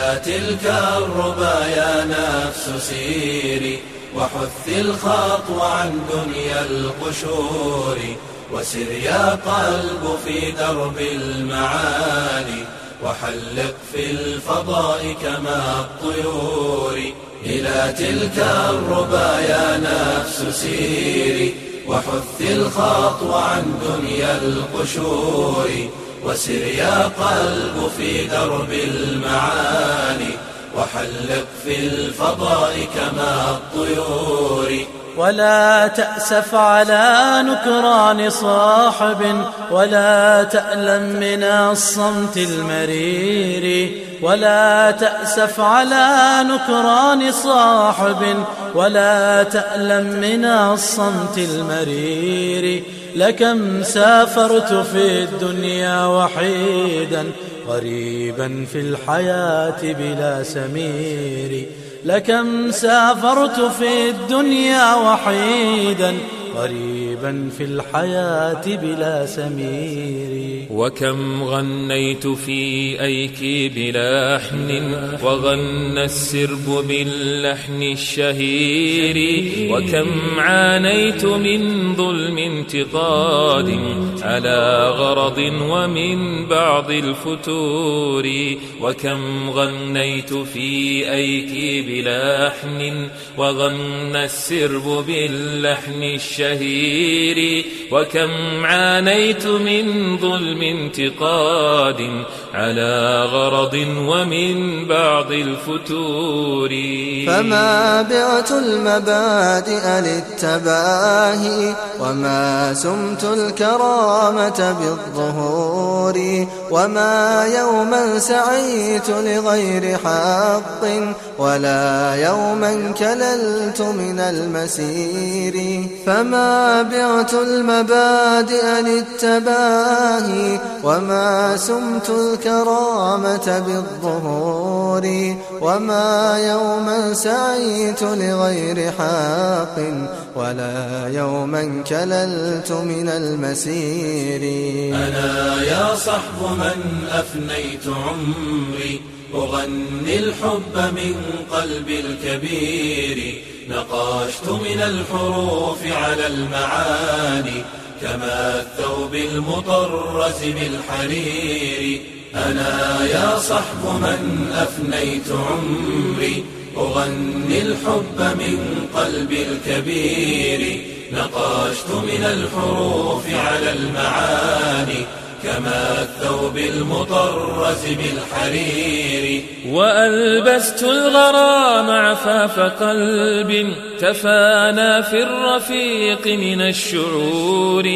إلى تلك الربا يا نفس سيري، وحث الخطو عن دنيا القشور، وسر يا قلب في درب المعاني، وحلق في الفضاء كما الطيور. إلى تلك الربا يا نفس سيري، وحث الخطو عن دنيا القشور، وسر يا قلب في درب المعاني، وحلق في الفضاء كما الطيور. ولا تأسف على نكران صاحب، ولا تألم من الصمت المرير، ولا تأسف على نكران صاحب، ولا تألم من الصمت المرير. لكم سافرت في الدنيا وحيدا، غريبا في الحياة بلا سمير. لكم سافرت في الدنيا وحيدا، غريبا في الحياة بلا سمير. وكم غنيت في أيكي بلحن، وغنى السرب باللحن الشهير. وكم عانيت من ظلم انتقاد على غرض ومن بعض الفتور. وكم غنيت في أيكي بلحن، وغنى السرب باللحن الشهير. وكم عانيت من ظلم انتقاد على غرض ومن بعض الفتور. فما بعت المبادئ للتباهي، وما سمت الكرامة بالظهور. وما يوما سعيت لغير حق، ولا يوما كللت من المسير. فما بعت المبادئ للتباهي، وما سمت الكرامة بالظهور. وما يوما سعيت لغير حق، ولا يوما كللت من المسير. أنا يا صحب من أفنيت عمري، أغني الحب من قلب الكبير. نقشت من الحروف على المعاني، كما الثوب المطرز بالحرير. أنا يا صحب من أفنيت عمري، أغني الحب من قلب الكبير. نقشت من الحروف على المعاني، كما الثوب المطرز بالحرير. وألبست الغرام عفاف قلب، تفانى في الرفيق من الشعور.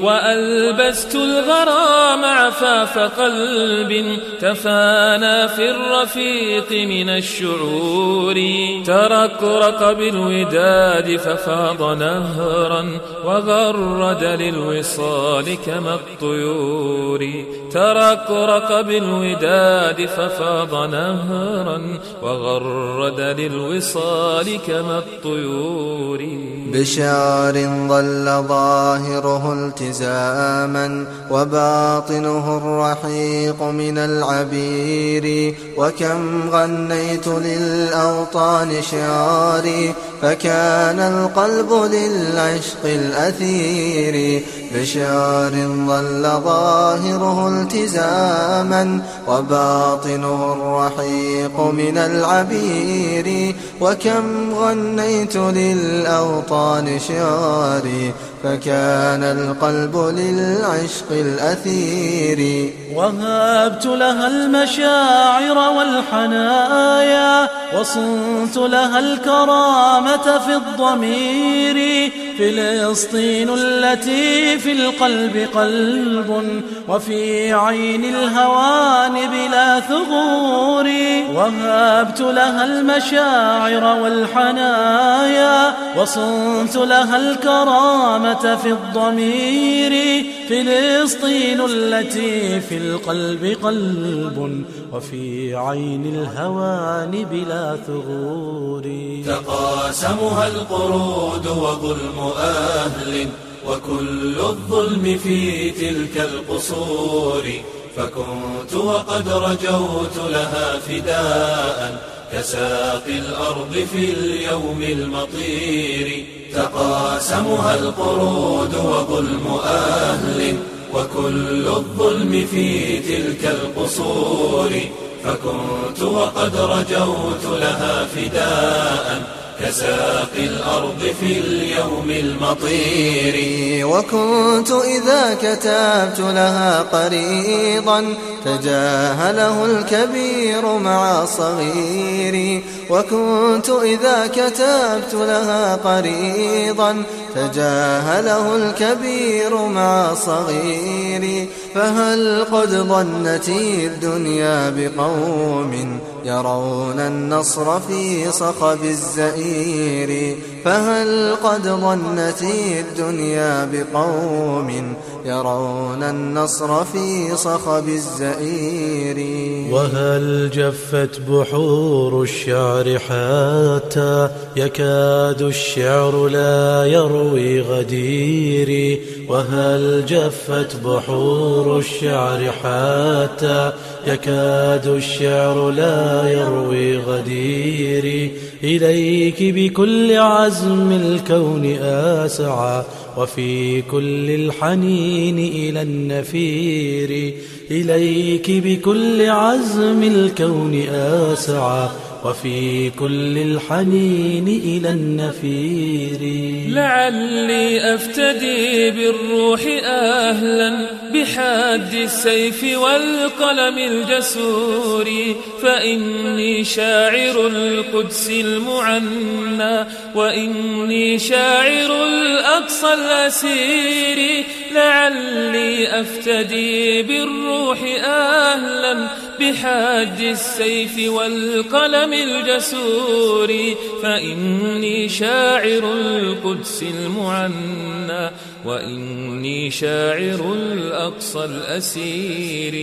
وألبست الغرام عفاف قلب، تفانى في الرفيق من الشعور. ترقرق بالوداد ففاض نهرا، وغرد للوصال كما الطيور. ترقرق بالوداد ففاض نهرا، وغرد للوصال كما الطيور. بشعر ظل ظاهره التزاما، وباطنه الرحيق من العبير. وكم غنيت للأوطان شعاري، فكان القلب للعشق الأثير. بشعر ظل ظاهره التزاما، وباطنه الرحيق من العبير. وكم غنيت للأوطان شعاري، فكان القلب للعشق الأثير. وهبت لها المشاعر والحنايا، وصنت لها الكرامة في الضمير. فلسطين التي في القلب قلب، وفي عين الهوان بلا ثغور. وهبت لها المشاعر والحنايا، وصنت لها الكرامة في الضمير. فلسطين التي في القلب قلب، وفي عين الهوان بلا ثغور. تقاسمها القرود وظلم أهل، وكل الظلم في تلك القصور. فكنت وقد رجوت لها فداء كساقي الأرض في اليوم المطير. تقاسمها القرود وظلم أهل وكل الظلم في تلك القصور، فكنت وقد رجوت لها فداء كساقي الأرض في اليوم المطير. وكنت إذا كتبت لها قريضا تجاهله الكبير مع صغيري، وكنت إذا كتبت لها قريضا تجاهله الكبير مع صغيري. فهل قد ظنت الدنيا بقوم يرون النصر في صخب الزئير؟ فهل قد ظنت الدنيا بقوم يرون النصر في صخب الزئير؟ وهل جفت بحور الشعر حتى يكاد الشعر لا يروي غديري؟ وهل جفت بحور الشعر حتى يكاد الشعر لا يروي غديري؟ إليك بكل عزم الكون أسعى وفي كل الحنين إلى النفير. إليك بكل عزم الكون أسعى وفي كل الحنين إلى النفير. لعلي أفتدي بالروح أهلا بحد السيف والقلم الجسور، فإني شاعر القدس المعنى وإني شاعر الأقصى الأسير. لعلي أفتدي بالروح أهلا بحد السيف والقلم الجسور، فإني شاعر القدس المعنى وإني شاعر الأقصى الأسير.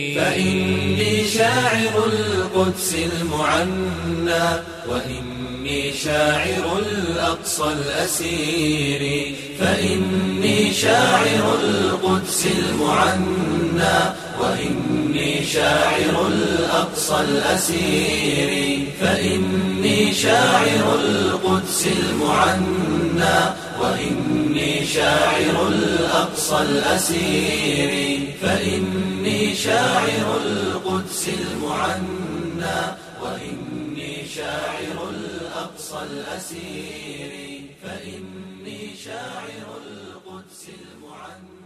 فإني شاعر القدس المعنى وإني شاعر الأقصى الأسير. فإني شاعر القدس المعنى وإني شاعر الأقصى الأسير. فإني شاعر القدس المعنى وإني شاعر الأقصى الأسير. فإني شاعر القدس المعنى وإني شاعر الأقصى الأسير. فإني شاعر القدس المعنى